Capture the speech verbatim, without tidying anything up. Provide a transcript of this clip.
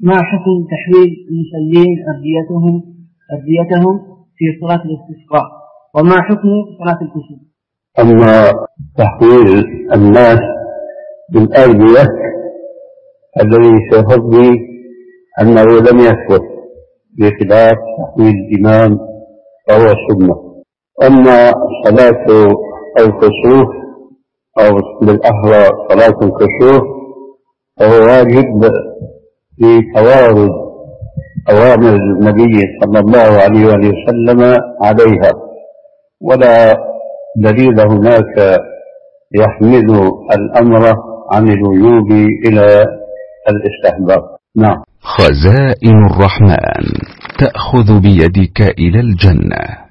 ما حكم تحويل المصلين أرديتهم أرديتهم في صلاة الاستسقاء، وما حكم صلاة الكسوف؟ أما تحويل الناس بالأردية الذي سيفضي أنه لم يثبت بخلاف تحويل الإمام فهو سنة. أما صلاة الكسوف أو بالأحرى صلاة الكسوف فهو واجب لتوارد أوامر النبي صلى الله عليه وسلم عليها، ولا دليل هناك يحمل الأمر عن الوجوب إلى الاستحباب. نعم. خزائن الرحمن تأخذ بيدك إلى الجنة.